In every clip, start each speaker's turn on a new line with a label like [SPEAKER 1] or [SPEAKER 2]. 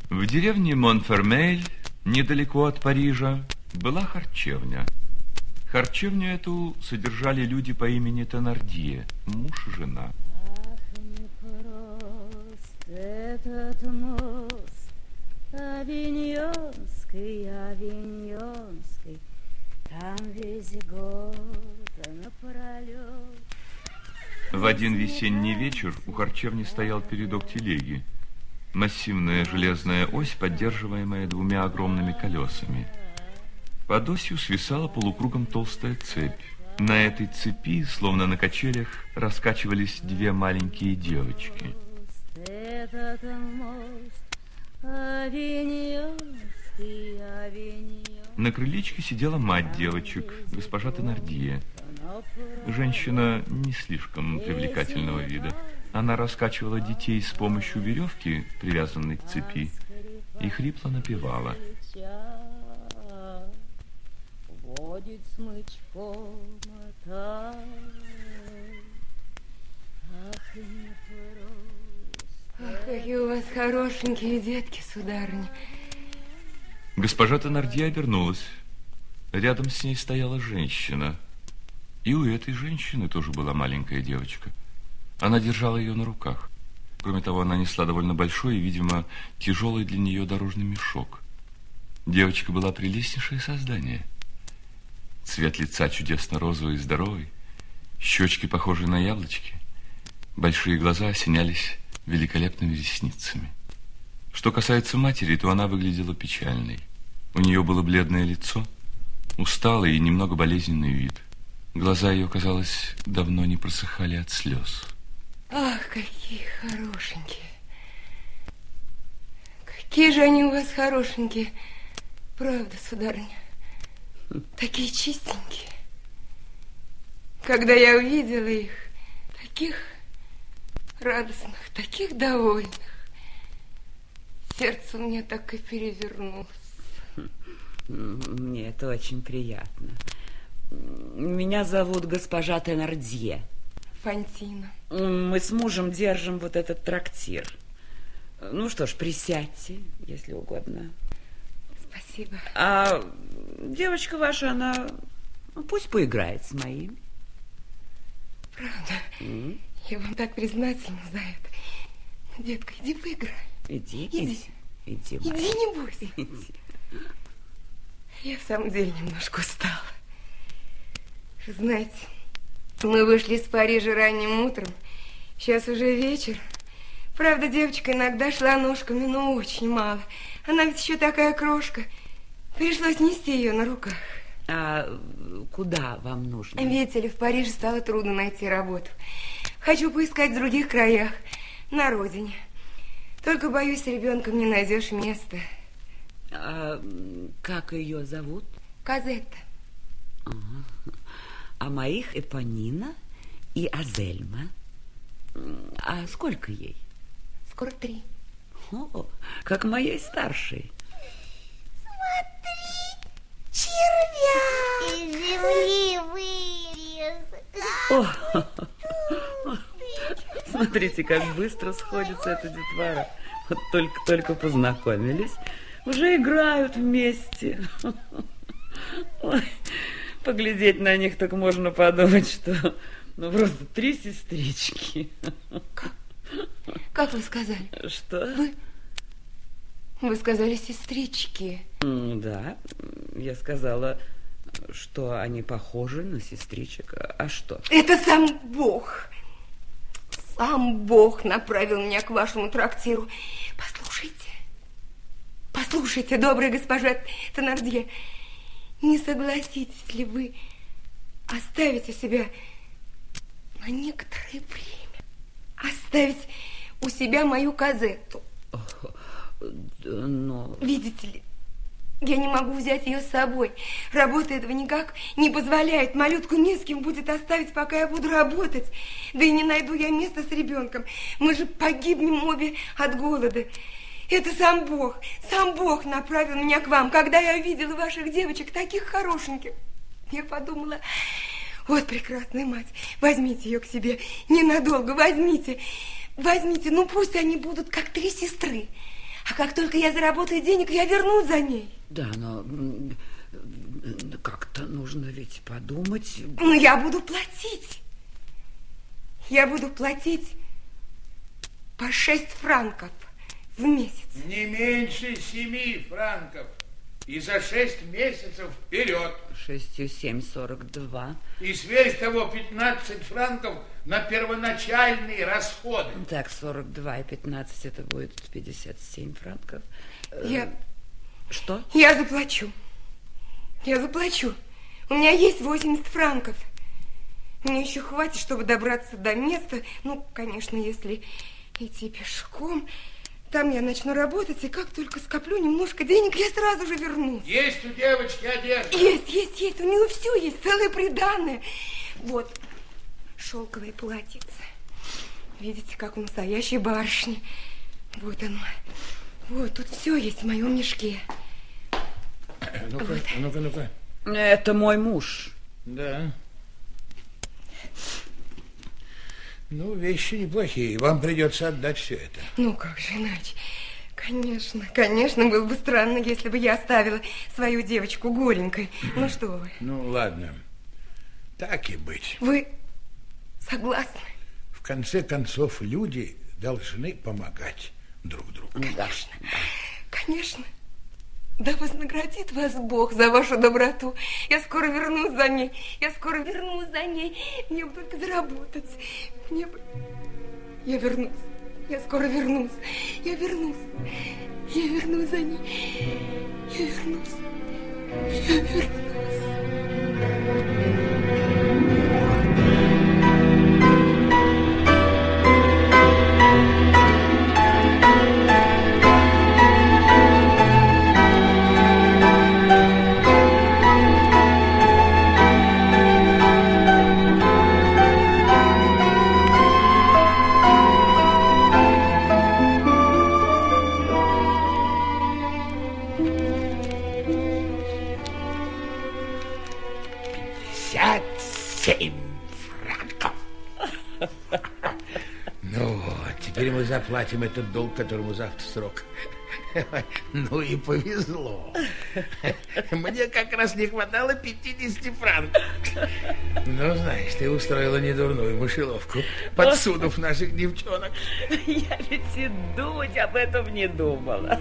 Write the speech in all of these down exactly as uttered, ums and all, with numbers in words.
[SPEAKER 1] В деревне Монфермель, недалеко от Парижа, была харчевня. Харчевню эту содержали люди по имени Теннардье, муж и жена.
[SPEAKER 2] Ах, непрост этот мост, Авиньонский, Авиньонский, там весь год напролет.
[SPEAKER 1] В один весенний вечер у харчевни стоял передок телеги. Массивная железная ось, поддерживаемая двумя огромными колесами. Под осью свисала полукругом толстая цепь. На этой цепи, словно на качелях, раскачивались две маленькие девочки.
[SPEAKER 2] Этот мост, Авиньонский, Авиньонский.
[SPEAKER 1] На крылечке сидела мать девочек, госпожа Теннардье. Женщина не слишком привлекательного вида. Она раскачивала детей с помощью веревки, привязанной к цепи, и хрипло напевала.
[SPEAKER 2] Водит смычком, ах, не
[SPEAKER 3] Ах, какие у вас хорошенькие детки, сударыня.
[SPEAKER 1] Госпожа Теннардье обернулась. Рядом с ней стояла женщина. И у этой женщины тоже была маленькая девочка. Она держала ее на руках. Кроме того, она несла довольно большой и, видимо, тяжелый для нее дорожный мешок. Девочка была прелестнейшее создание. Цвет лица чудесно розовый и здоровый, щечки похожие на яблочки, большие глаза осенялись великолепными ресницами. Что касается матери, то она выглядела печальной. У нее было бледное лицо, усталый и немного болезненный вид. Глаза ее, казалось, давно не просыхали от слез.
[SPEAKER 3] Ах, какие хорошенькие. Какие же они у вас хорошенькие. Правда, сударыня. Такие чистенькие. Когда я увидела их, таких радостных, таких довольных, сердце у меня так и перевернулось.
[SPEAKER 4] Мне это очень приятно. Меня зовут госпожа Теннардье.
[SPEAKER 3] Фантина.
[SPEAKER 4] Мы с мужем держим вот этот трактир. Ну что ж, присядьте, если угодно.
[SPEAKER 3] Спасибо.
[SPEAKER 4] А девочка ваша, она ну, пусть поиграет с моими.
[SPEAKER 3] Правда?
[SPEAKER 4] Mm.
[SPEAKER 3] Я вам так признательна за это. Детка, иди поиграй.
[SPEAKER 4] Иди,
[SPEAKER 3] иди.
[SPEAKER 4] Иди, иди,
[SPEAKER 3] иди не бойся.
[SPEAKER 4] Иди.
[SPEAKER 3] Я в самом деле немножко устала. Знаете, мы вышли из Парижа ранним утром. Сейчас уже вечер. Правда, девочка иногда шла ножками, но очень мало. Она ведь еще такая крошка. Пришлось нести ее на руках.
[SPEAKER 4] А куда вам нужно?
[SPEAKER 3] Видите ли, в Париже стало трудно найти работу. Хочу поискать в других краях, на родине. Только, боюсь, с ребенком не найдешь места.
[SPEAKER 4] А как ее зовут?
[SPEAKER 3] Казетта.
[SPEAKER 4] Ага. А моих Эпонина и Азельма. А сколько ей?
[SPEAKER 3] Скоро три.
[SPEAKER 4] О, как моей старшей.
[SPEAKER 5] Смотри, червяк! Из земли вылез.
[SPEAKER 4] О, смотрите, как быстро сходится эта детвора. Вот только-только познакомились, уже играют вместе. Ой, поглядеть на них, так можно подумать, что ну просто три сестрички.
[SPEAKER 3] Как? Как вы сказали?
[SPEAKER 4] Что?
[SPEAKER 3] Вы, вы сказали сестрички.
[SPEAKER 4] Да, я сказала, что они похожи на сестричек. А что?
[SPEAKER 3] Это сам Бог. Сам Бог направил меня к вашему трактиру. Послушайте, послушайте, добрая госпожа Теннардье, не согласитесь ли вы оставить у себя на некоторое время, оставить у себя мою Казетту?
[SPEAKER 4] Но...
[SPEAKER 3] Видите ли, я не могу взять ее с собой. Работа этого никак не позволяет. Малютку не с кем будет оставить, пока я буду работать. Да и не найду я места с ребенком. Мы же погибнем обе от голода. Это сам Бог, сам Бог направил меня к вам. Когда я увидела ваших девочек, таких хорошеньких, я подумала, вот прекрасная мать, возьмите ее к себе, ненадолго возьмите, возьмите, ну пусть они будут как три сестры. А как только я заработаю денег, я вернусь за ней.
[SPEAKER 4] Да, но как-то нужно ведь подумать.
[SPEAKER 3] Ну, я буду платить. Я буду платить по шесть франков в месяц.
[SPEAKER 6] Не меньше семи франков. И за шесть месяцев вперед.
[SPEAKER 4] Шестью семь, сорок два.
[SPEAKER 6] И сверх того пятнадцать франков на первоначальные расходы.
[SPEAKER 4] Так, сорок два и пятнадцать, это будет пятьдесят семь франков.
[SPEAKER 3] Я...
[SPEAKER 4] Что?
[SPEAKER 3] Я заплачу. Я заплачу. У меня есть восемьдесят франков. Мне еще хватит, чтобы добраться до места. Ну, конечно, если идти пешком. Там я начну работать, и как только скоплю немножко денег, я сразу же вернусь.
[SPEAKER 6] Есть у девочки одежда?
[SPEAKER 3] Есть, есть, есть. У нее все есть, целое приданое. Вот, шелковое платьице. Видите, как у настоящей барышни. Вот оно. Вот, тут все есть в моем мешке.
[SPEAKER 6] Ну-ка,
[SPEAKER 3] Вот.
[SPEAKER 6] ну-ка, ну-ка.
[SPEAKER 4] Это мой муж.
[SPEAKER 6] Да. Ну, вещи неплохие. Вам придется отдать все это.
[SPEAKER 3] Ну, как же иначе? Конечно, конечно, было бы странно, если бы я оставила свою девочку голенькой. Ну, что вы?
[SPEAKER 6] Ну, ладно. Так и быть.
[SPEAKER 3] Вы согласны?
[SPEAKER 6] В конце концов, люди должны помогать друг другу.
[SPEAKER 3] Конечно, конечно. Да вознаградит вас Бог за вашу доброту. Я скоро вернусь за ней. Я скоро вернусь за ней. Мне бы только заработать. Мне бы... Я вернусь. Я скоро вернусь. Я вернусь. Я вернусь за ней. Я вернусь. Я вернусь.
[SPEAKER 6] Ну вот, теперь мы заплатим этот долг, которому завтра срок. Ну и повезло. Мне как раз не хватало пятидесяти франков. Ну, знаешь, ты устроила недурную мышеловку, подсунув наших девчонок.
[SPEAKER 4] Я ведь и думать об этом не думала.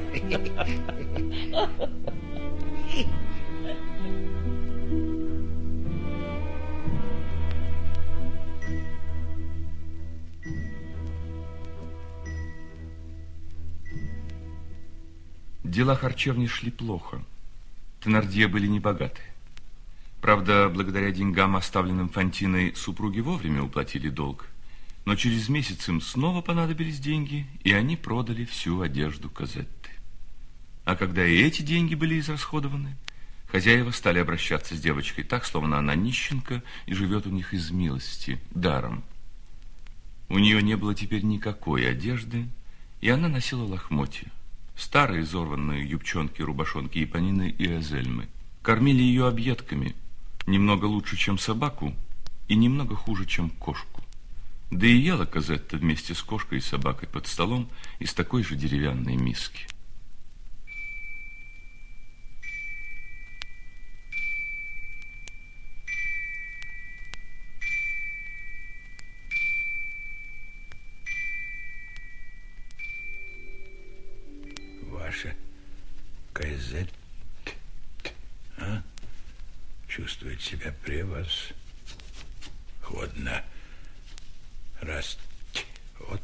[SPEAKER 1] Дела харчевни шли плохо. Тенардье были небогаты. Правда, благодаря деньгам, оставленным Фантиной, супруги вовремя уплатили долг. Но через месяц им снова понадобились деньги, и они продали всю одежду Козетты. А когда и эти деньги были израсходованы, хозяева стали обращаться с девочкой так, словно она нищенка и живет у них из милости, даром. У нее не было теперь никакой одежды, и она носила лохмотья. Старые изорванные юбчонки, рубашонки Японины и Эзельмы. Кормили ее объедками, немного лучше, чем собаку, и немного хуже, чем кошку. Да и ела Козетта вместе с кошкой и собакой под столом из такой же деревянной миски.
[SPEAKER 6] Ваша Козетта, а? Чувствует себя превосходно. Раз, вот,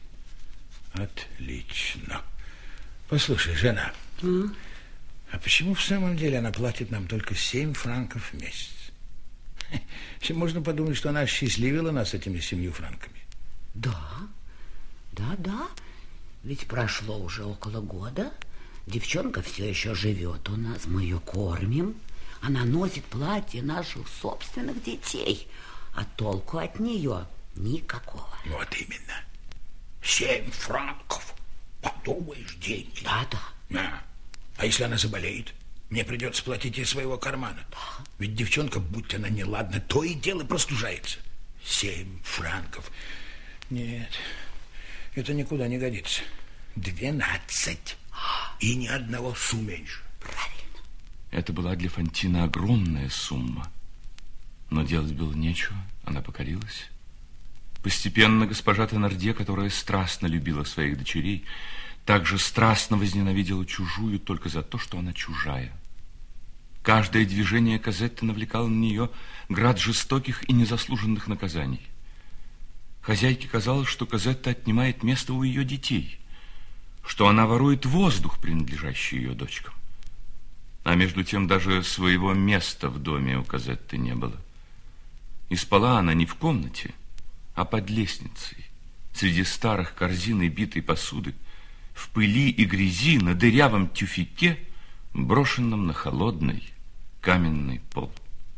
[SPEAKER 6] отлично. Послушай, жена, mm? а почему в самом деле она платит нам только семь франков в месяц? Можно подумать, что она осчастливила нас этими семью франками.
[SPEAKER 7] Да, да, да. Ведь прошло уже около года. Девчонка все еще живет у нас. Мы ее кормим. Она носит платье наших собственных детей. А толку от нее никакого.
[SPEAKER 6] Вот именно. Семь франков. Подумаешь, деньги.
[SPEAKER 7] Да, да.
[SPEAKER 6] А, а если она заболеет? Мне придется платить из своего кармана.
[SPEAKER 7] Да.
[SPEAKER 6] Ведь девчонка, будь она неладна, то и дело простужается. Семь франков. Нет, это никуда не годится. Двенадцать. И ни одного су меньше.
[SPEAKER 7] Правильно.
[SPEAKER 1] Это была для Фантины огромная сумма. Но делать было нечего, она покорилась. Постепенно госпожа Теннердье, которая страстно любила своих дочерей, также страстно возненавидела чужую только за то, что она чужая. Каждое движение Козетты навлекало на нее град жестоких и незаслуженных наказаний. Хозяйке казалось, что Козетта отнимает место у ее детей, что она ворует воздух, принадлежащий ее дочкам. А между тем даже своего места в доме у Козетты не было. И спала она не в комнате, а под лестницей, среди старых корзин и битой посуды, в пыли и грязи, на дырявом тюфяке, брошенном на холодный каменный пол.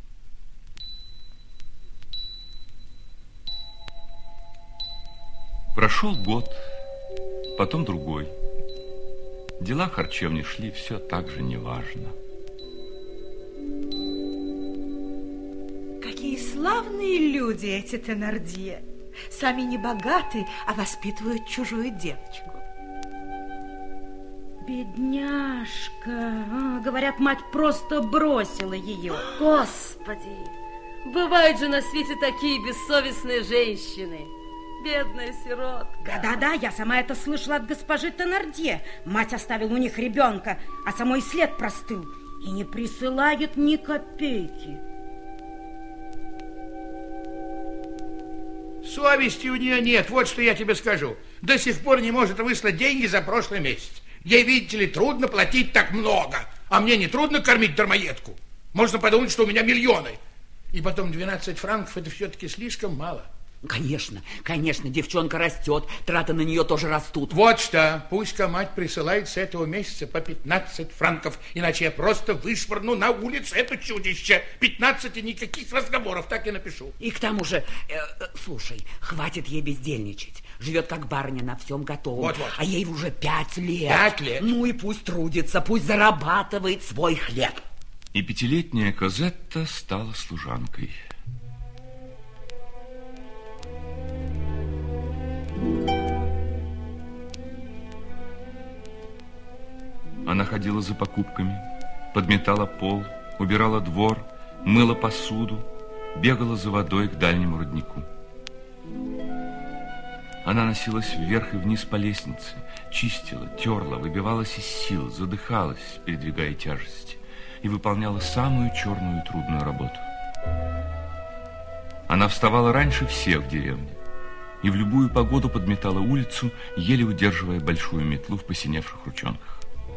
[SPEAKER 1] Прошел год, потом другой. Дела в харчевне шли все так же неважно.
[SPEAKER 8] Какие славные люди эти Теннердье. Сами не богаты, а воспитывают чужую девочку.
[SPEAKER 2] Бедняжка. А, говорят, мать просто бросила ее. Господи, бывают же на свете такие бессовестные женщины. Бедная сиротка.
[SPEAKER 9] Да-да-да, я сама это слышала от госпожи Теннердье. Мать оставила у них ребенка, а самой след простыл. И не присылает ни копейки.
[SPEAKER 6] Совести у нее нет, вот что я тебе скажу. До сих пор не может выслать деньги за прошлый месяц. Ей, видите ли, трудно платить так много. А мне не трудно кормить дармоедку. Можно подумать, что у меня миллионы. И потом двенадцать франков, это все-таки слишком мало.
[SPEAKER 7] Конечно, конечно, девчонка растет, траты на нее тоже растут.
[SPEAKER 6] Вот что, пусть-ка мать присылает с этого месяца по пятнадцать франков, иначе я просто вышвырну на улицу это чудище. пятнадцать и никаких разговоров, так и напишу.
[SPEAKER 7] И к тому же, э, слушай, хватит ей бездельничать. Живет как барыня на всем готовом.
[SPEAKER 6] Вот-вот.
[SPEAKER 7] А ей уже пять лет.
[SPEAKER 6] Пять лет?
[SPEAKER 7] Ну и пусть трудится, пусть зарабатывает свой хлеб.
[SPEAKER 1] И пятилетняя Козетта стала служанкой. Она ходила за покупками, подметала пол, убирала двор, мыла посуду, бегала за водой к дальнему роднику. Она носилась вверх и вниз по лестнице, чистила, терла, выбивалась из сил, задыхалась, передвигая тяжести, и выполняла самую черную и трудную работу. Она вставала раньше всех в деревне и в любую погоду подметала улицу, еле удерживая большую метлу в посиневших ручонках.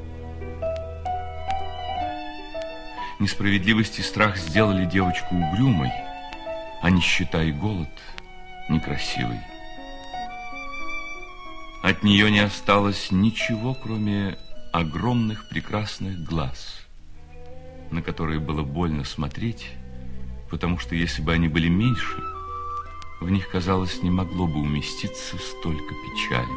[SPEAKER 1] Несправедливость и страх сделали девочку угрюмой, а нищета и голод некрасивой. От нее не осталось ничего, кроме огромных прекрасных глаз, на которые было больно смотреть, потому что если бы они были меньше, в них, казалось, не могло бы уместиться столько печали.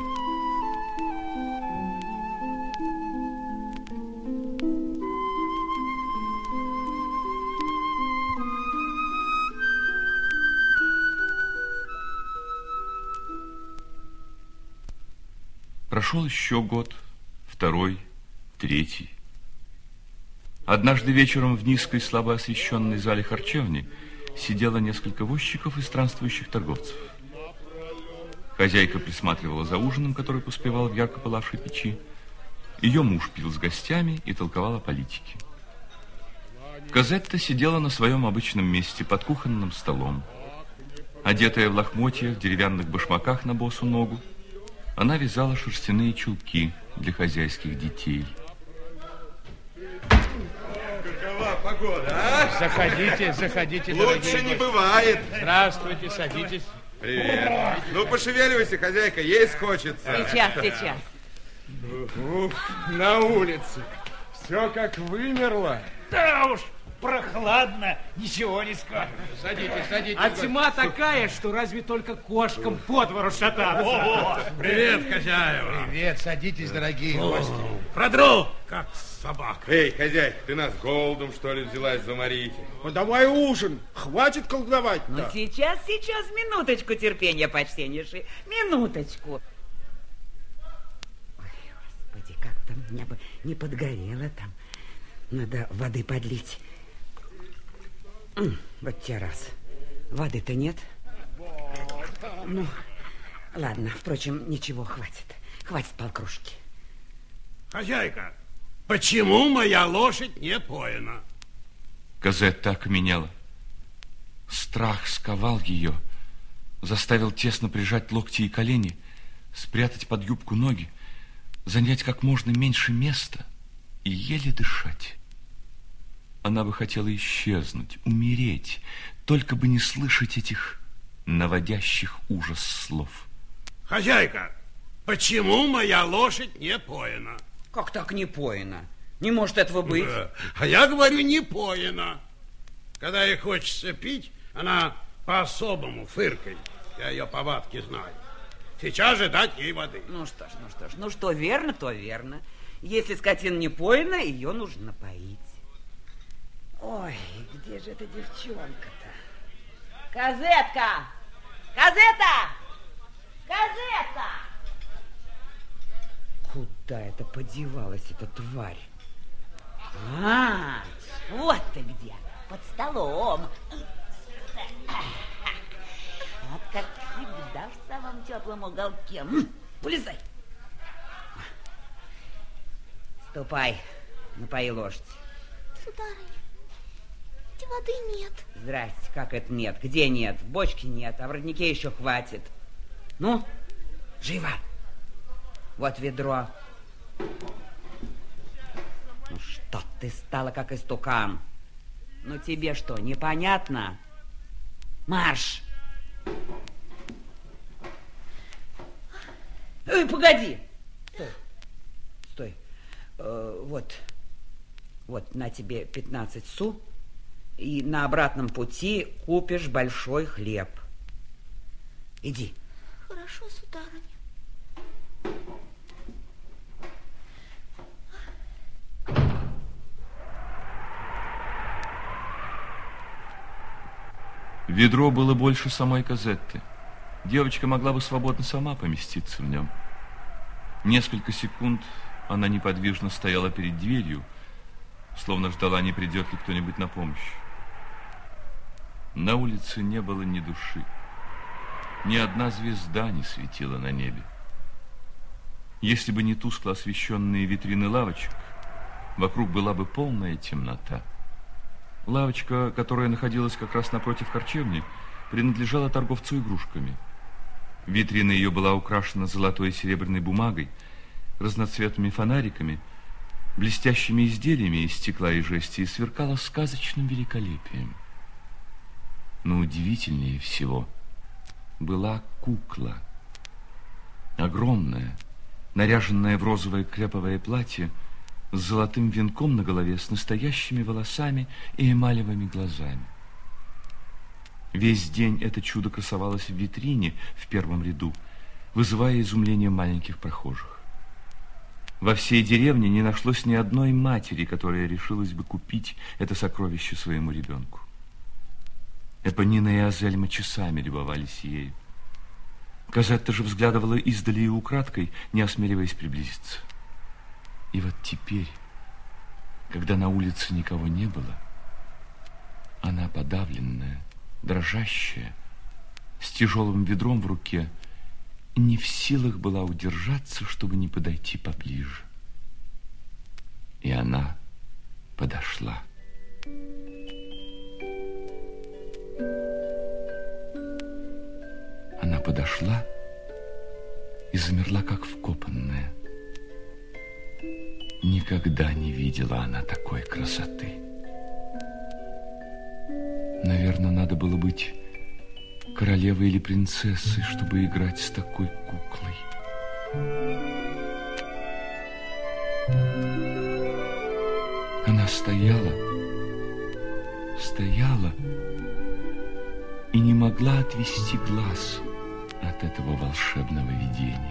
[SPEAKER 1] Прошел еще год, второй, третий. Однажды вечером в низкой, слабо освещенной зале харчевни сидело несколько возчиков и странствующих торговцев. Хозяйка присматривала за ужином, который поспевал в ярко пылавшей печи. Ее муж пил с гостями и толковал о политике. Козетта сидела на своем обычном месте под кухонным столом. Одетая в лохмотья, в деревянных башмаках на босу ногу, она вязала шерстяные чулки для хозяйских детей.
[SPEAKER 10] Какова погода, а?
[SPEAKER 6] Заходите, заходите,
[SPEAKER 10] лучше не бывает.
[SPEAKER 6] Здравствуйте, садитесь.
[SPEAKER 10] Привет. Ну, пошевеливайся, хозяйка, есть хочется.
[SPEAKER 4] Сейчас, сейчас.
[SPEAKER 10] Ух, на улице. Все как вымерло.
[SPEAKER 11] Да уж, прохладно, ничего не скажешь.
[SPEAKER 6] Садитесь, садитесь.
[SPEAKER 11] А тьма такая, что разве только кошкам по двору шататься.
[SPEAKER 10] Привет, хозяева.
[SPEAKER 6] Привет, садитесь, дорогие гости.
[SPEAKER 11] Продру, как собака.
[SPEAKER 10] Эй, хозяйка, ты нас голодом, что ли, взялась заморить?
[SPEAKER 11] Ну, давай ужин, хватит колдовать-то.
[SPEAKER 4] Ну, сейчас, сейчас, минуточку терпения, почтеннейший, минуточку. Ой, Господи, как-то
[SPEAKER 7] у меня бы не подгорело там. Надо воды подлить. Вот те раз. Воды-то нет. Ну, ладно, впрочем, ничего, хватит. Хватит полкружки.
[SPEAKER 12] Хозяйка, почему моя лошадь не поена?
[SPEAKER 1] Казетта окаменела. Страх сковал ее, заставил тесно прижать локти и колени, спрятать под юбку ноги, занять как можно меньше места и еле дышать. Она бы хотела исчезнуть, умереть, только бы не слышать этих наводящих ужас слов.
[SPEAKER 12] Хозяйка, почему моя лошадь не поена?
[SPEAKER 4] Как так не поена? Не может этого быть.
[SPEAKER 12] Да. А я говорю, не поена. Когда ей хочется пить, она по-особому фыркает. Я ее повадки знаю. Сейчас же дать ей воды.
[SPEAKER 4] Ну что ж, ну что ж, ну что верно, то верно. Если скотина не поена, ее нужно напоить. Ой, где же эта девчонка-то? Казетка! Казета! Казета! Куда это подевалась эта тварь? А, вот ты где, под столом. Вот как всегда в самом теплом уголке. Вылезай. Ступай, напои лошадь.
[SPEAKER 5] Сударыня, где воды нет.
[SPEAKER 4] Здрасте, как это нет? Где нет? В бочке нет, а в роднике еще хватит. Ну, живо. Вот ведро. Ну что ты стала, как истукан? Ну тебе что, непонятно? Марш! Эй, погоди! Стой, стой. Э, вот, вот на тебе пятнадцать су, и на обратном пути купишь большой хлеб. Иди.
[SPEAKER 5] Хорошо, сударыня.
[SPEAKER 1] Ведро было больше самой Казетты. Девочка могла бы свободно сама поместиться в нем. Несколько секунд она неподвижно стояла перед дверью, словно ждала, не придет ли кто-нибудь на помощь. На улице не было ни души. Ни одна звезда не светила на небе. Если бы не тускло освещенные витрины лавочек, вокруг была бы полная темнота. Лавочка, которая находилась как раз напротив харчевни, принадлежала торговцу игрушками. Витрина ее была украшена золотой и серебряной бумагой, разноцветными фонариками, блестящими изделиями из стекла и жести и сверкала сказочным великолепием. Но удивительнее всего была кукла. Огромная, наряженная в розовое креповое платье, с золотым венком на голове, с настоящими волосами и эмалевыми глазами. Весь день это чудо красовалось в витрине в первом ряду, вызывая изумление маленьких прохожих. Во всей деревне не нашлось ни одной матери, которая решилась бы купить это сокровище своему ребенку. Эпонина и Азельма часами любовались ею. Казетта же взглядывала издали и украдкой, не осмеливаясь приблизиться. И вот теперь, когда на улице никого не было, она подавленная, дрожащая, с тяжелым ведром в руке, не в силах была удержаться, чтобы не подойти поближе. И она подошла. Она подошла и замерла, как вкопанная. Никогда не видела она такой красоты. Наверное, надо было быть королевой или принцессой, чтобы играть с такой куклой. Она стояла, стояла и не могла отвести глаз от этого волшебного видения.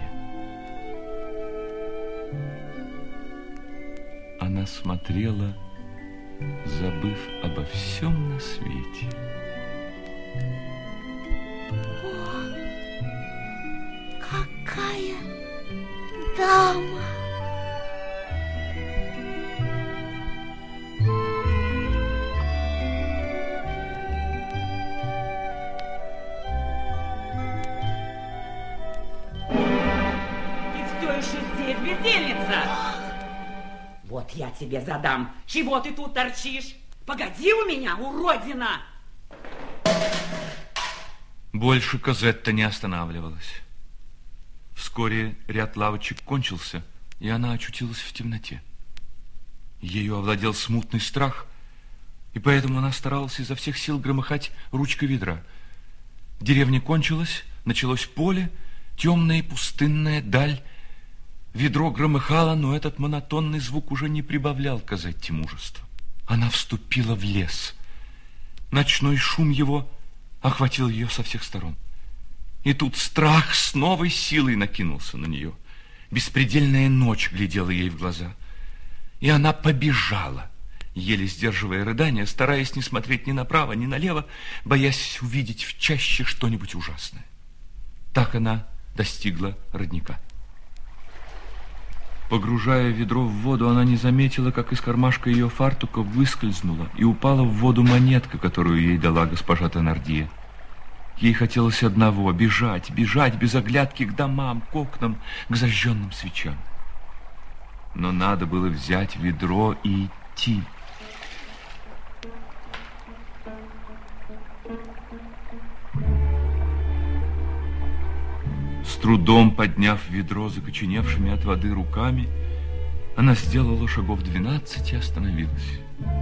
[SPEAKER 1] Она смотрела, забыв обо всем на свете.
[SPEAKER 5] О, какая дама!
[SPEAKER 4] здесь, бездельница? Вот я тебе задам. Чего ты тут торчишь? Погоди у меня, уродина!
[SPEAKER 1] Больше Козетта не останавливалась. Вскоре ряд лавочек кончился, и она очутилась в темноте. Ею овладел смутный страх, и поэтому она старалась изо всех сил громыхать ручкой ведра. Деревня кончилась, началось поле, темная и пустынная даль. Ведро громыхало, но этот монотонный звук уже не прибавлял Козетте мужества. Она вступила в лес. Ночной шум его охватил ее со всех сторон. И тут страх с новой силой накинулся на нее. Беспредельная ночь глядела ей в глаза. И она побежала, еле сдерживая рыдания, стараясь не смотреть ни направо, ни налево, боясь увидеть в чаще что-нибудь ужасное. Так она достигла родника. Погружая ведро в воду, она не заметила, как из кармашка ее фартука выскользнула и упала в воду монетка, которую ей дала госпожа Теннардье. Ей хотелось одного — бежать, бежать без оглядки к домам, к окнам, к зажженным свечам. Но надо было взять ведро и идти. С трудом подняв ведро закоченевшими от воды руками, она сделала шагов двенадцать и остановилась.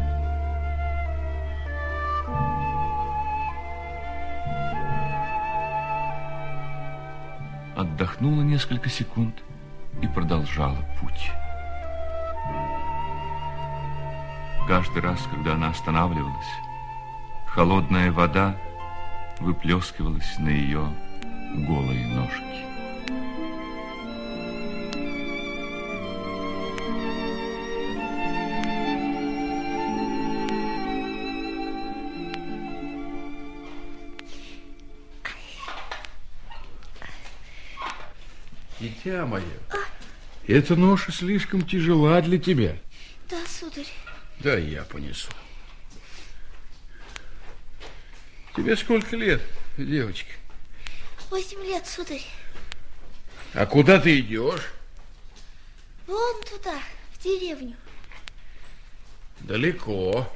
[SPEAKER 1] Отдохнула несколько секунд и продолжала путь. Каждый раз, когда она останавливалась, холодная вода выплескивалась на ее голые ножки.
[SPEAKER 6] Дитя мое, а? Эта ноша слишком тяжела для тебя.
[SPEAKER 5] Да, сударь.
[SPEAKER 6] Да, я понесу. Тебе сколько лет, девочка?
[SPEAKER 5] Восемь лет, сударь.
[SPEAKER 6] А куда ты идешь?
[SPEAKER 5] Вон туда, в деревню.
[SPEAKER 6] Далеко.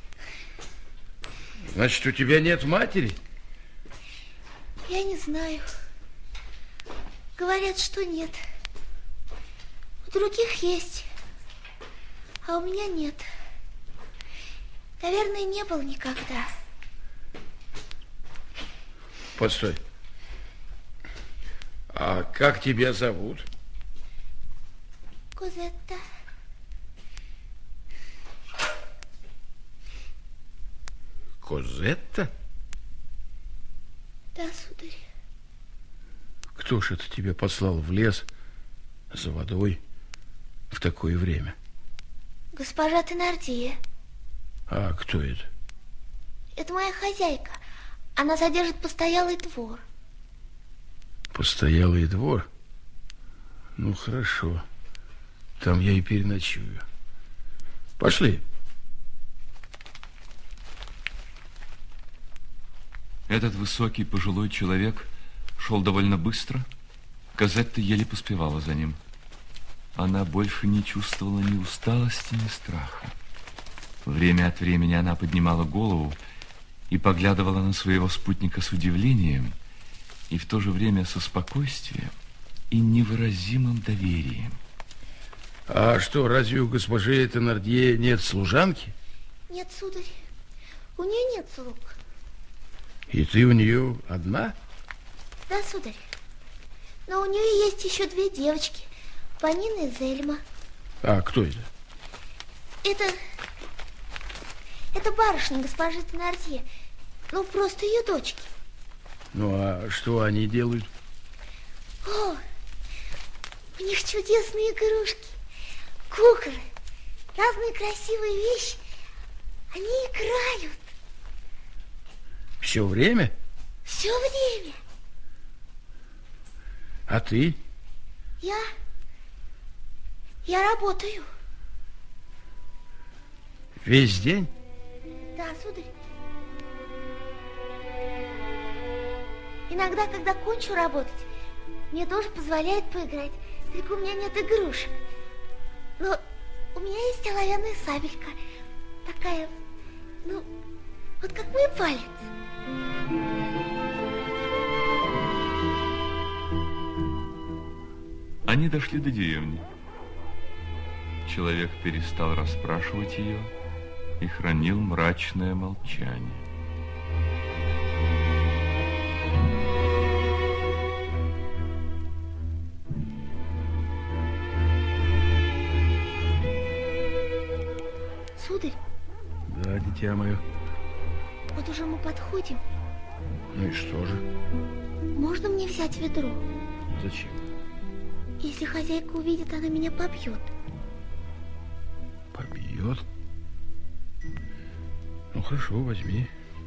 [SPEAKER 6] Значит, у тебя нет матери?
[SPEAKER 5] Я не знаю. Говорят, что нет. У других есть, а у меня нет. Наверное, не было никогда.
[SPEAKER 6] Постой. А как тебя зовут?
[SPEAKER 5] Козетта.
[SPEAKER 6] Козетта?
[SPEAKER 5] Да, сударь.
[SPEAKER 6] Кто ж это тебя послал в лес за водой в такое время?
[SPEAKER 5] Госпожа Теннардье.
[SPEAKER 6] А кто это?
[SPEAKER 5] Это моя хозяйка. Она содержит постоялый двор.
[SPEAKER 6] Постоялый двор? Ну, хорошо. Там я и переночую. Пошли.
[SPEAKER 1] Этот высокий пожилой человек шел довольно быстро. Козетта еле поспевала за ним. Она больше не чувствовала ни усталости, ни страха. Время от времени она поднимала голову и поглядывала на своего спутника с удивлением и в то же время со спокойствием и невыразимым доверием.
[SPEAKER 6] А что, разве у госпожи Теннардье нет служанки?
[SPEAKER 5] Нет, сударь, у нее нет слуг.
[SPEAKER 6] И ты у нее одна?
[SPEAKER 5] Да, сударь. Но у нее есть еще две девочки, Панина и Зельма.
[SPEAKER 6] А кто это?
[SPEAKER 5] Это... Это барышня госпожи Теннардье. Ну, просто ее дочки.
[SPEAKER 6] Ну, а что они делают?
[SPEAKER 5] О, у них чудесные игрушки, куклы, разные красивые вещи. Они играют.
[SPEAKER 6] Все время?
[SPEAKER 5] Все время.
[SPEAKER 6] А ты?
[SPEAKER 5] Я... Я работаю.
[SPEAKER 6] Весь день?
[SPEAKER 5] Да, сударь. Иногда, когда кончу работать, мне тоже позволяют поиграть Только у меня нет игрушек. Но у меня есть оловянная сабелька. Такая, ну, вот как мой палец.
[SPEAKER 1] Они дошли до деревни. Человек перестал расспрашивать ее и хранил мрачное молчание.
[SPEAKER 5] Сударь?
[SPEAKER 6] Да, дитя мое.
[SPEAKER 5] Вот уже мы подходим.
[SPEAKER 6] Ну и что же?
[SPEAKER 5] Можно мне взять ведро?
[SPEAKER 6] Зачем?
[SPEAKER 5] Если хозяйка увидит, она меня побьет.
[SPEAKER 6] Побьет? Ну хорошо, возьми.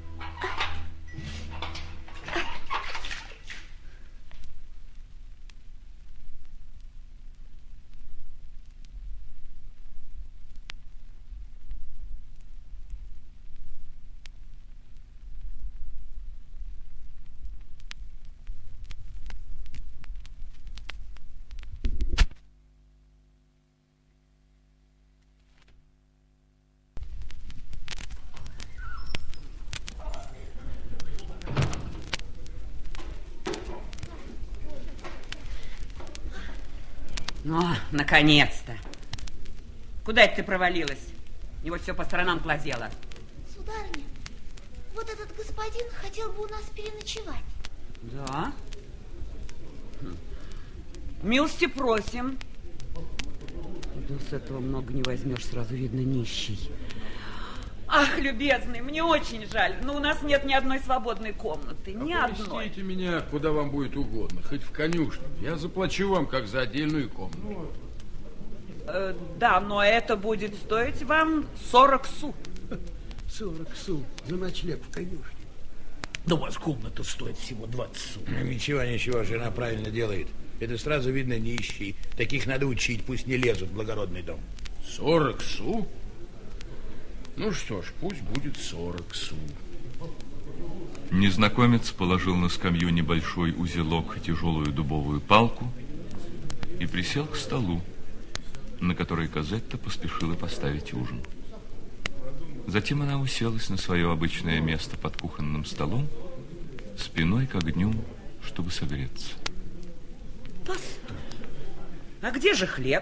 [SPEAKER 4] Ну, наконец-то. Куда это ты провалилась? И вот все по сторонам глазела.
[SPEAKER 5] Сударыня, вот этот господин хотел бы у нас переночевать.
[SPEAKER 4] Да? Милости просим. Ну, с этого много не возьмешь, сразу видно нищий. Ах, любезный, мне очень жаль, но у нас нет ни одной свободной комнаты, ни одной.
[SPEAKER 6] Поместите меня куда вам будет угодно, хоть в конюшню. Я заплачу вам, как за отдельную комнату.
[SPEAKER 4] Э, да, но это будет стоить вам сорок су.
[SPEAKER 13] сорок су за ночлег в конюшне. Да у вас комната стоит всего двадцать су.
[SPEAKER 6] Ничего, ничего, жена правильно делает. Это сразу видно нищий. Таких надо учить, пусть не лезут в благородный дом.
[SPEAKER 12] сорок су? Ну что ж, пусть будет сорок су.
[SPEAKER 1] Незнакомец положил на скамью небольшой узелок и тяжелую дубовую палку и присел к столу, на который Казетта поспешила поставить ужин. Затем она уселась на свое обычное место под кухонным столом, спиной к огню, чтобы согреться.
[SPEAKER 4] Постой, а где же хлеб?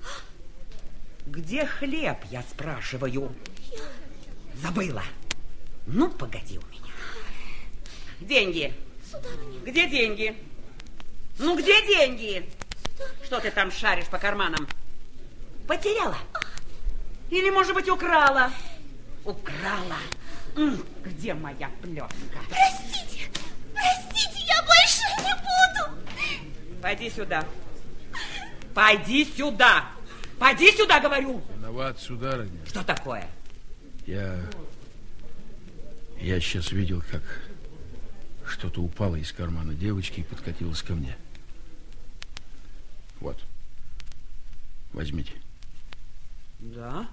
[SPEAKER 4] Где хлеб, я спрашиваю? Забыла. Ну, погоди у меня. Деньги.
[SPEAKER 5] Сударыня.
[SPEAKER 4] Где деньги? Ну, где деньги? Сударыня. Что ты там шаришь по карманам? Потеряла? Или, может быть, украла? Украла. Где моя плетка?
[SPEAKER 5] Простите, простите, я больше не буду.
[SPEAKER 4] Пойди сюда. Пойди сюда. Пойди сюда, говорю.
[SPEAKER 6] Виноват, сударыня.
[SPEAKER 4] Что такое?
[SPEAKER 6] Я... Я сейчас видел, как что-то упало из кармана девочки и подкатилось ко мне. Вот. Возьмите.
[SPEAKER 4] Да?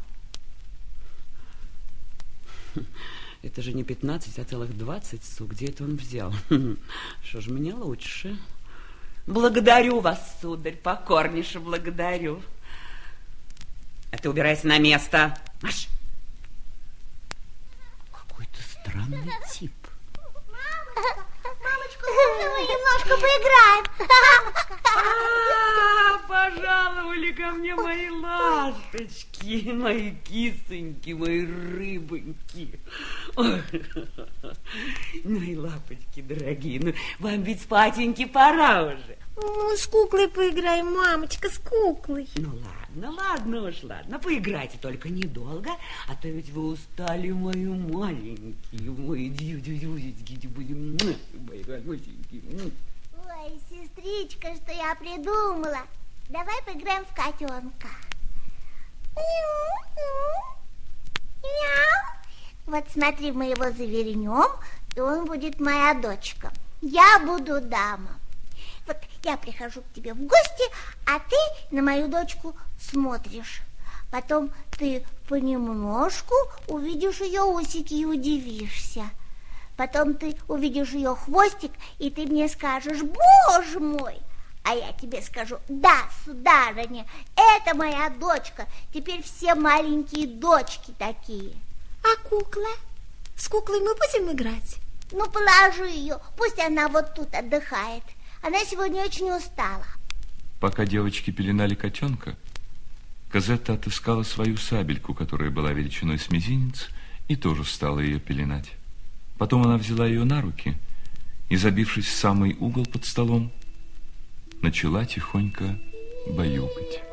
[SPEAKER 4] Это же не пятнадцать, а целых двадцать су. Где это он взял? Что ж, мне лучше. Благодарю вас, сударь, покорнейше благодарю. А ты убирайся на место. Маш! Какой-то странный тип.
[SPEAKER 5] Мамочка, мамочка, мы немножко поиграем.
[SPEAKER 4] А, пожаловали ко мне мои ласточки, мои кисоньки, мои рыбоньки. Ой, мои лапочки дорогие, ну вам ведь спатеньки пора уже.
[SPEAKER 5] Мы с куклой поиграем, мамочка, с куклой.
[SPEAKER 4] Ну ладно, ладно уж, ладно. Поиграйте только недолго, а то ведь вы устали, мои маленькие, мои дью-дью-дью-дью, мои хорошенькие.
[SPEAKER 5] Ой, сестричка, что я придумала. Давай поиграем в котенка. Вот смотри, мы его завернем, и он будет моя дочка. Я буду дама. Вот я прихожу к тебе в гости, а ты на мою дочку смотришь. Потом ты понемножку увидишь ее усики и удивишься. Потом ты увидишь ее хвостик, и ты мне скажешь: боже мой! А я тебе скажу: да, сударыня, это моя дочка. Теперь все маленькие дочки такие.
[SPEAKER 3] А кукла? С куклой мы будем играть?
[SPEAKER 5] Ну, положи ее, пусть она вот тут отдыхает. Она сегодня очень устала.
[SPEAKER 1] Пока девочки пеленали котенка, Козетта отыскала свою сабельку, которая была величиной с мизинец, и тоже стала ее пеленать. Потом она взяла ее на руки и, забившись в самый угол под столом, начала тихонько баюкать.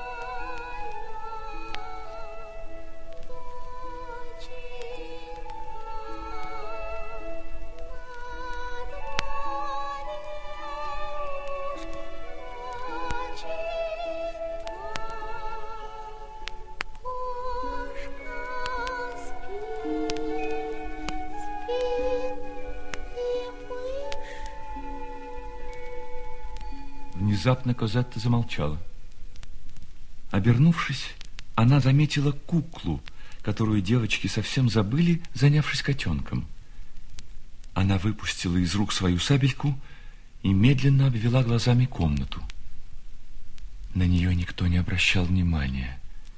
[SPEAKER 1] Внезапно Козетта замолчала. Обернувшись, она заметила куклу, которую девочки совсем забыли, занявшись котенком. Она выпустила из рук свою сабельку и медленно обвела глазами комнату. На нее никто не обращал внимания.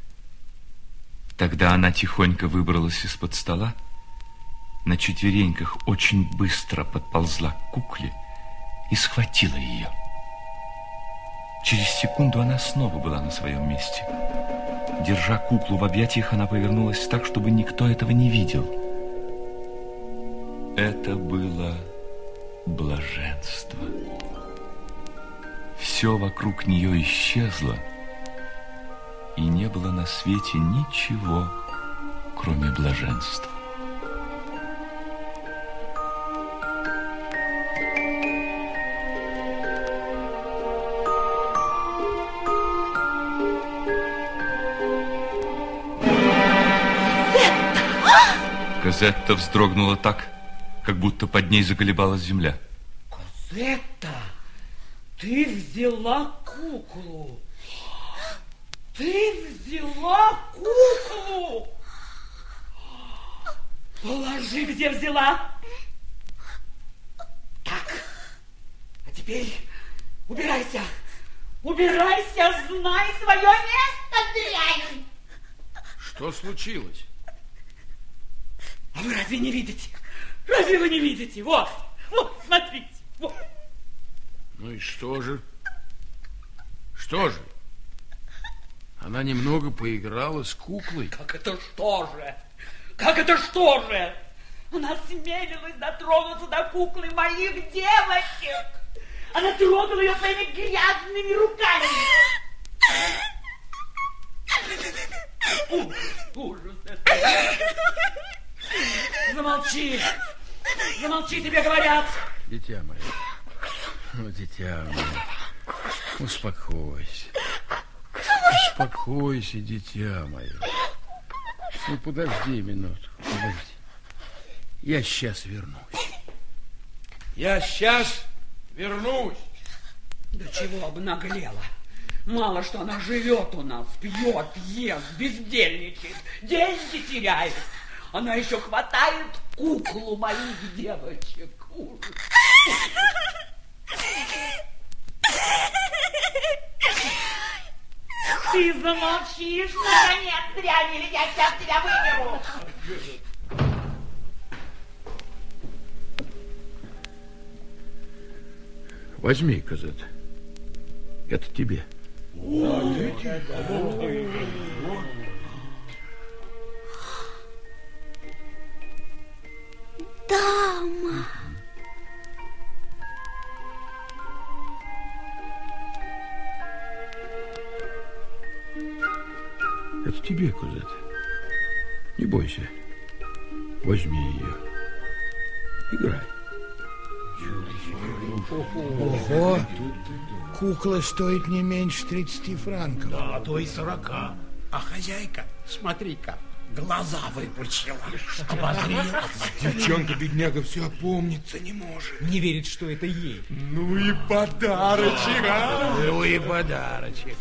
[SPEAKER 1] Тогда она тихонько выбралась из-под стола, на четвереньках очень быстро подползла к кукле и схватила ее. Через секунду она снова была на своем месте. Держа куклу в объятиях, она повернулась так, чтобы никто этого не видел. Это было блаженство. Все вокруг нее исчезло, и не было на свете ничего, кроме блаженства. Козетта вздрогнула так, как будто под ней заколебалась земля.
[SPEAKER 7] Козетта, ты взяла куклу. Ты взяла куклу. Положи, где взяла. Так, а теперь убирайся. Убирайся, знай свое место, дрянь.
[SPEAKER 6] Что случилось?
[SPEAKER 7] А вы разве не видите? Разве вы не видите? Вот, вот, смотрите, вот.
[SPEAKER 6] Ну и что же? Что же? Она немного поиграла с куклой.
[SPEAKER 7] Как это что же? Как это что же? Она осмелилась дотронуться до куклы моих девочек. Она трогала ее своими грязными руками. Ужас это. Замолчи! Замолчи, тебе говорят!
[SPEAKER 6] Дитя мое, ну, дитя мое, успокойся. Успокойся, дитя мое. Ну, подожди минутку, подожди. Я сейчас вернусь. Я сейчас вернусь.
[SPEAKER 7] Да чего обнаглела? Мало что она живет у нас, пьет, ест, бездельничает, деньги теряет. Она еще хватает куклу моих девочек. Ужас. Ты замолчишь, наконец, дрянь, или я сейчас тебя выберу.
[SPEAKER 6] Возьми, Козетта. Это тебе.
[SPEAKER 5] Дама.
[SPEAKER 6] Это тебе, Козетта. Не бойся. Возьми ее. Играй.
[SPEAKER 13] Ого! Кукла стоит не меньше тридцати франков.
[SPEAKER 11] Да, а то и сорока.
[SPEAKER 12] А хозяйка, смотри-ка, глаза выпучила.
[SPEAKER 11] Обозрела.
[SPEAKER 10] Девчонка-бедняга все опомниться не может.
[SPEAKER 11] Не верит, что это ей.
[SPEAKER 10] Ну и подарочек, а?
[SPEAKER 6] Ну и подарочек.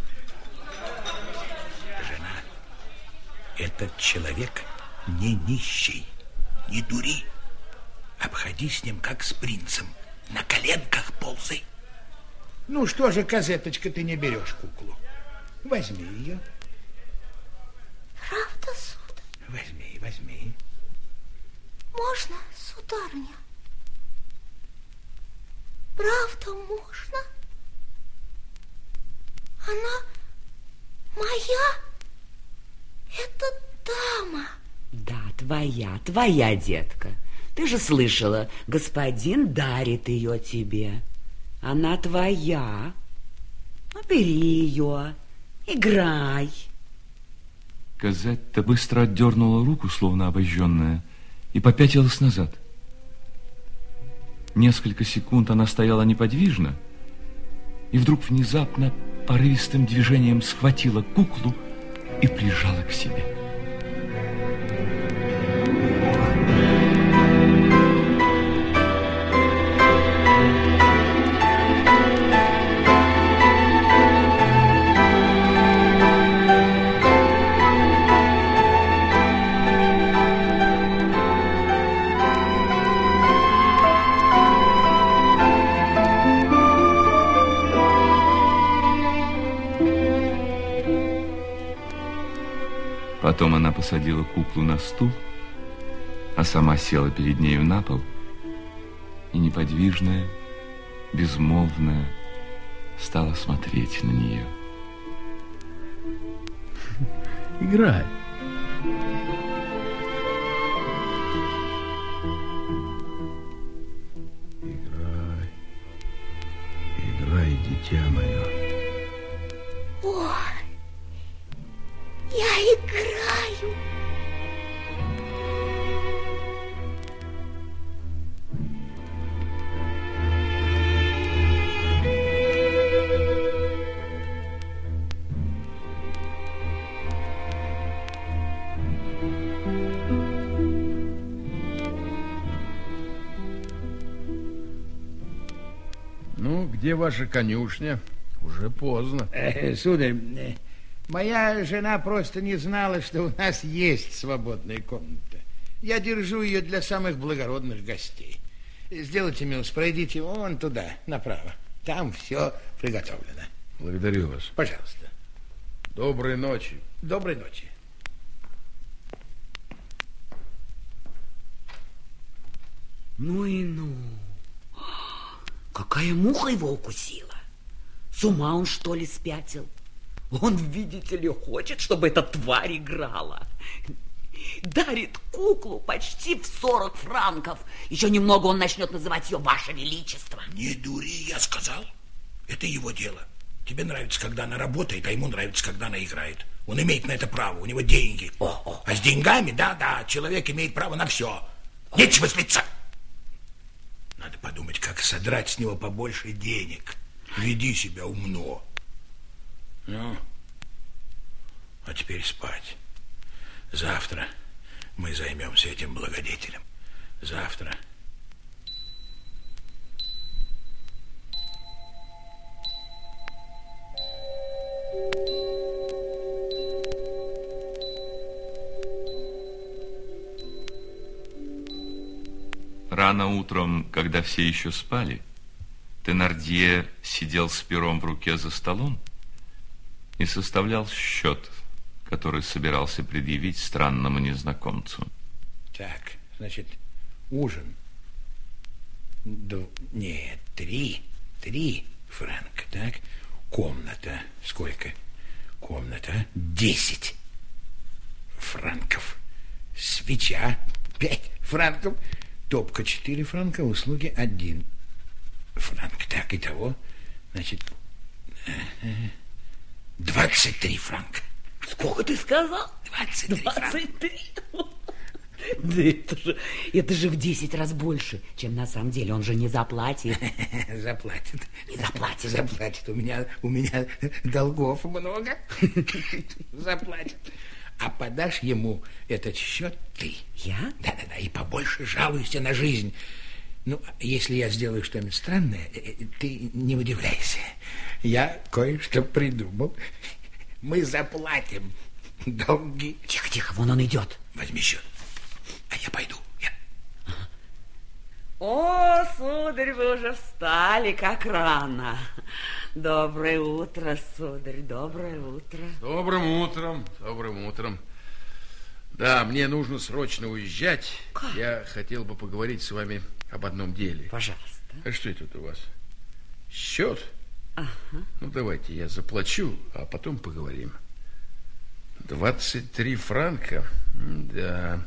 [SPEAKER 14] Жена, этот человек не нищий, не дури. Обходись с ним, как с принцем. На коленках ползай.
[SPEAKER 6] Ну что же, Казеточка, ты не берешь куклу? Возьми ее.
[SPEAKER 5] Правда, сударь?
[SPEAKER 6] Возьми, возьми.
[SPEAKER 5] Можно, сударыня? Правда, можно? Она моя? Это дама.
[SPEAKER 7] Да, твоя, твоя, детка. Ты же слышала, господин дарит ее тебе. Она твоя. Ну, бери ее, играй.
[SPEAKER 1] Казетта быстро отдернула руку, словно обожженная, и попятилась назад. Несколько секунд она стояла неподвижно, и вдруг внезапно порывистым движением схватила куклу и прижала к себе. Потом она посадила куклу на стул, а сама села перед нею на пол и неподвижная, безмолвная стала смотреть на нее.
[SPEAKER 13] Играй. Играй. Играй, дитя мое.
[SPEAKER 5] Ой, я играю.
[SPEAKER 13] Ну, где ваша конюшня? Уже поздно.
[SPEAKER 6] Э, сударь, э, моя жена просто не знала, что у нас есть свободная комната. Я держу ее для самых благородных гостей. Сделайте милость, пройдите вон туда, направо. Там все приготовлено.
[SPEAKER 13] Благодарю вас.
[SPEAKER 6] Пожалуйста.
[SPEAKER 13] Доброй ночи.
[SPEAKER 6] Доброй ночи.
[SPEAKER 7] Ну и ну. Какая муха его укусила? С ума он, что ли, спятил? Он, видите ли, хочет, чтобы эта тварь играла. Дарит куклу почти в сорок франков. Еще немного он начнет называть ее Ваше Величество.
[SPEAKER 14] Не дури, я сказал. Это его дело. Тебе нравится, когда она работает, а ему нравится, когда она играет. Он имеет на это право, у него деньги.
[SPEAKER 7] О, о.
[SPEAKER 14] А с деньгами, да-да, человек имеет право на все. Нечего злиться. Надо подумать, как содрать с него побольше денег. Веди себя умно. Ну, а теперь спать. Завтра мы займемся этим благодетелем. Завтра.
[SPEAKER 1] Рано утром, когда все еще спали, Тенардье сидел с пером в руке за столом и составлял счет, который собирался предъявить странному незнакомцу.
[SPEAKER 6] Так, значит, ужин. Д... Нет, три. Три франка, так? Комната. Сколько? Комната. Десять франков. Свеча. Пять франков. Топка четыре франка, услуги один франк. Так, итого, значит, двадцать три франка.
[SPEAKER 7] Сколько ты сказал?
[SPEAKER 6] Двадцать три франка.
[SPEAKER 7] Двадцать три? Да это же, это же в десять раз больше, чем на самом деле. Он же не заплатит.
[SPEAKER 6] Заплатит.
[SPEAKER 7] Не заплатит.
[SPEAKER 6] Заплатит. У меня, у меня долгов много. Заплатит. А подашь ему этот счет ты.
[SPEAKER 7] Я?
[SPEAKER 6] Да-да-да, и побольше жалуйся на жизнь. Ну, если я сделаю что-нибудь странное, ты не удивляйся. Я кое-что придумал. Мы заплатим долги.
[SPEAKER 7] Тихо-тихо, вон он идет.
[SPEAKER 6] Возьми счет, а я пойду. Я...
[SPEAKER 4] О, сударь, вы уже встали, как рано. Доброе утро, сударь, доброе утро.
[SPEAKER 6] Добрым утром, добрым утром. Да, мне нужно срочно уезжать. Как? Я хотел бы поговорить с вами об одном деле.
[SPEAKER 4] Пожалуйста.
[SPEAKER 6] А что это у вас? Счет?
[SPEAKER 4] Ага.
[SPEAKER 6] Ну, давайте я заплачу, а потом поговорим. двадцать три франка. Да.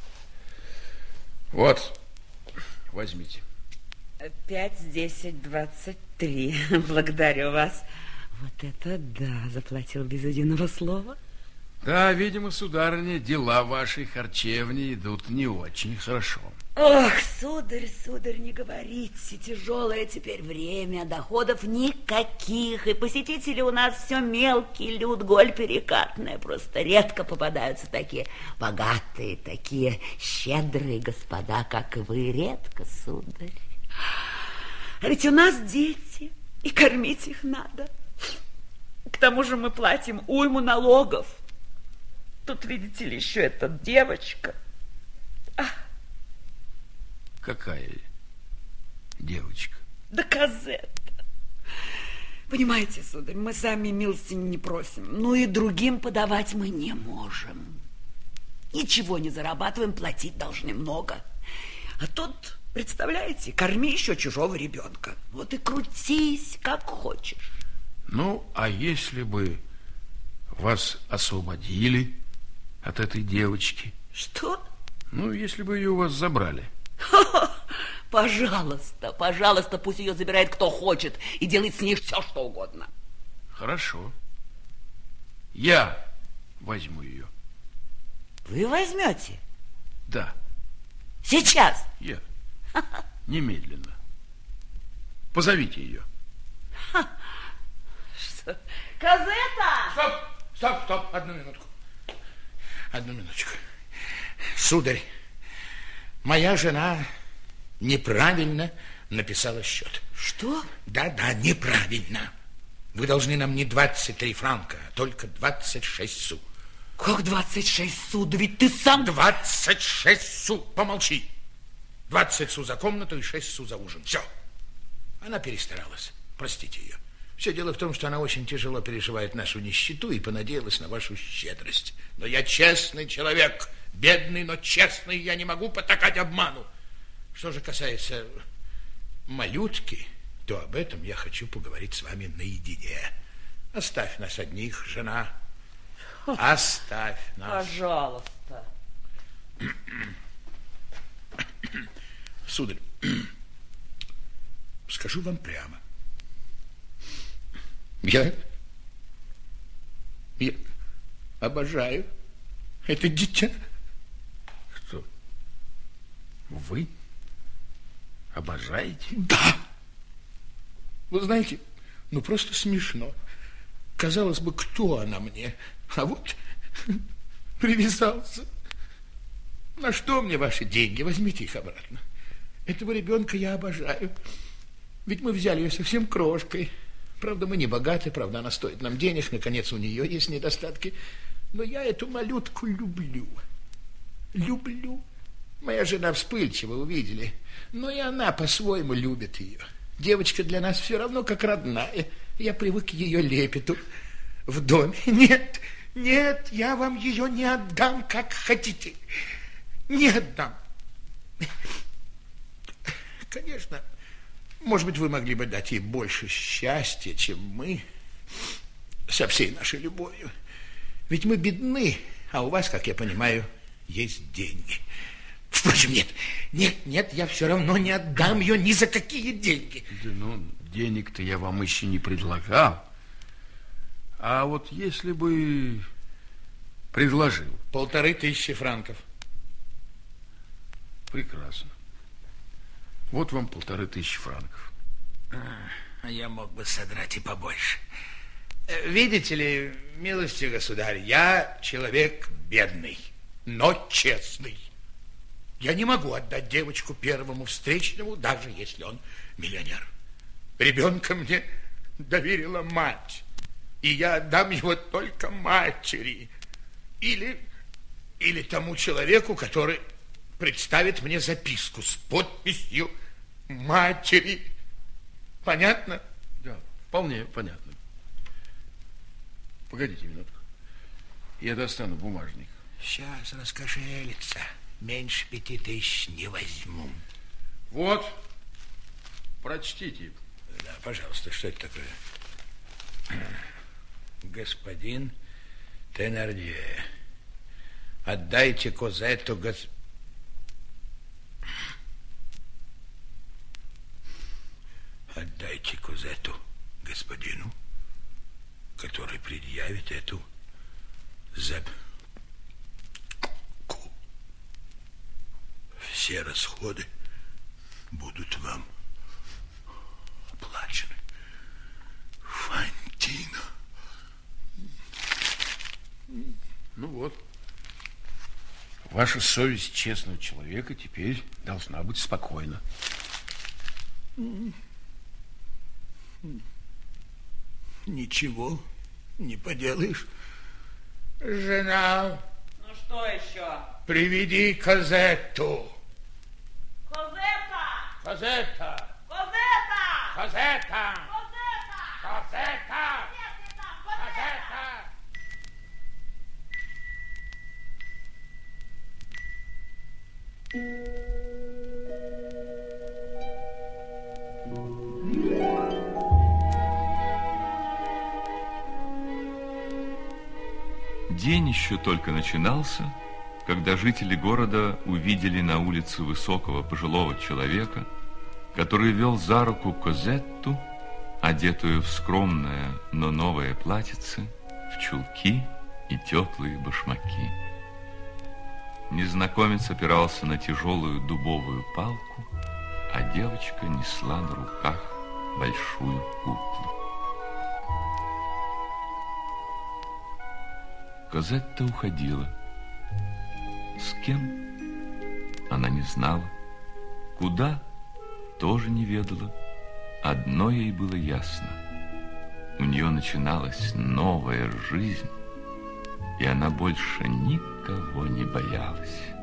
[SPEAKER 6] Вот, возьмите.
[SPEAKER 4] Пять, десять, двадцать три. Благодарю вас. Вот это да, заплатил без единого слова.
[SPEAKER 6] Да, видимо, сударыня, дела вашей харчевни идут не очень хорошо.
[SPEAKER 7] Ох, сударь, сударь, не говорите, тяжелое теперь время, доходов никаких, и посетители у нас все мелкий люд, голь перекатная, просто редко попадаются такие богатые, такие щедрые господа, как вы, редко, сударь. А ведь у нас дети, и кормить их надо. К тому же мы платим уйму налогов. Тут, видите ли, еще эта девочка. А.
[SPEAKER 6] Какая девочка?
[SPEAKER 7] Да Казетта. Понимаете, сударь, мы сами милости не просим, ну и другим подавать мы не можем. Ничего не зарабатываем, платить должны много. А тут, представляете, корми еще чужого ребенка. Вот и крутись, как хочешь.
[SPEAKER 6] Ну, а если бы вас освободили от этой девочки?
[SPEAKER 7] Что?
[SPEAKER 6] Ну, если бы ее у вас забрали.
[SPEAKER 7] Пожалуйста, пожалуйста, пусть ее забирает кто хочет и делает с ней все, что угодно.
[SPEAKER 6] Хорошо. Я возьму ее.
[SPEAKER 7] Вы возьмете?
[SPEAKER 6] Да.
[SPEAKER 7] Сейчас?
[SPEAKER 6] Я. Немедленно. Позовите ее.
[SPEAKER 7] Что? Казетта!
[SPEAKER 14] Стоп, стоп, стоп, одну минутку. Одну минуточку. Сударь, моя жена неправильно написала счет.
[SPEAKER 7] Что?
[SPEAKER 14] Да-да, неправильно. Вы должны нам не двадцать три франка, а только двадцать шесть су.
[SPEAKER 7] Как двадцать шесть су? Да ведь ты сам...
[SPEAKER 14] двадцать шесть су. Помолчи. двадцать су за комнату и шесть су за ужин. Все. Она перестаралась. Простите ее. Все дело в том, что она очень тяжело переживает нашу нищету и понадеялась на вашу щедрость. Но я честный человек. Бедный, но честный. Я не могу потакать обману. Что же касается малютки, то об этом я хочу поговорить с вами наедине. Оставь нас одних, жена. Оставь нас.
[SPEAKER 7] Пожалуйста.
[SPEAKER 14] Сударь, скажу вам прямо. Я, я обожаю это дитя.
[SPEAKER 6] Что? Вы обожаете?
[SPEAKER 14] Да. Вы знаете, ну просто смешно. Казалось бы, кто она мне? А вот привязался. На что мне ваши деньги? Возьмите их обратно. Этого ребенка я обожаю. Ведь мы взяли ее совсем крошкой. Правда, мы не богаты, правда, она стоит нам денег, наконец, у нее есть недостатки. Но я эту малютку люблю. Люблю. Моя жена вспыльчива, увидели. Но и она по-своему любит ее. Девочка для нас все равно как родная. Я привык к ее лепету в доме. Нет, нет, я вам ее не отдам, как хотите. Не отдам. Конечно, может быть, вы могли бы дать ей больше счастья, чем мы, со всей нашей любовью. Ведь мы бедны, а у вас, как я понимаю, есть деньги. Впрочем, нет, нет, нет, я все равно не отдам ее ни за какие деньги.
[SPEAKER 6] Да ну, денег-то я вам еще не предлагал. А вот если бы предложил...
[SPEAKER 14] Полторы тысячи франков.
[SPEAKER 6] Прекрасно. Вот вам полторы тысячи франков.
[SPEAKER 14] А я мог бы содрать и побольше. Видите ли, милости государь, я человек бедный, но честный. Я не могу отдать девочку первому встречному, даже если он миллионер. Ребенка мне доверила мать, и я отдам его только матери. Или, или тому человеку, который представит мне записку с подписью матери. Понятно?
[SPEAKER 6] Да, Вполне понятно. Погодите минутку. Я достану бумажник.
[SPEAKER 14] Сейчас раскошелится. Меньше пяти тысяч не возьму.
[SPEAKER 6] Вот. Прочтите.
[SPEAKER 14] Да, пожалуйста, что это такое? Господин Тенардье, отдайте Козетту гос... Отдайте Козетту господину, который предъявит эту запку. Все расходы будут вам оплачены. Фантино.
[SPEAKER 6] Ну вот. Ваша совесть честного человека теперь должна быть спокойна.
[SPEAKER 14] Ничего не поделаешь. Жена.
[SPEAKER 4] Ну что еще?
[SPEAKER 14] Приведи Козетту.
[SPEAKER 4] Козетта!
[SPEAKER 14] Козетта!
[SPEAKER 4] Козетта!
[SPEAKER 14] Козетта!
[SPEAKER 4] Козетта!
[SPEAKER 14] Козетта!
[SPEAKER 4] Козетта!
[SPEAKER 1] День еще только начинался, когда жители города увидели на улице высокого пожилого человека, который вел за руку Козетту, одетую в скромное, но новое платьице, в чулки и теплые башмаки. Незнакомец опирался на тяжелую дубовую палку, а девочка несла на руках большую куклу. Козетта уходила. С кем? Она не знала. Куда? Тоже не ведала. Одно ей было ясно. У нее начиналась новая жизнь, и она больше никого не боялась.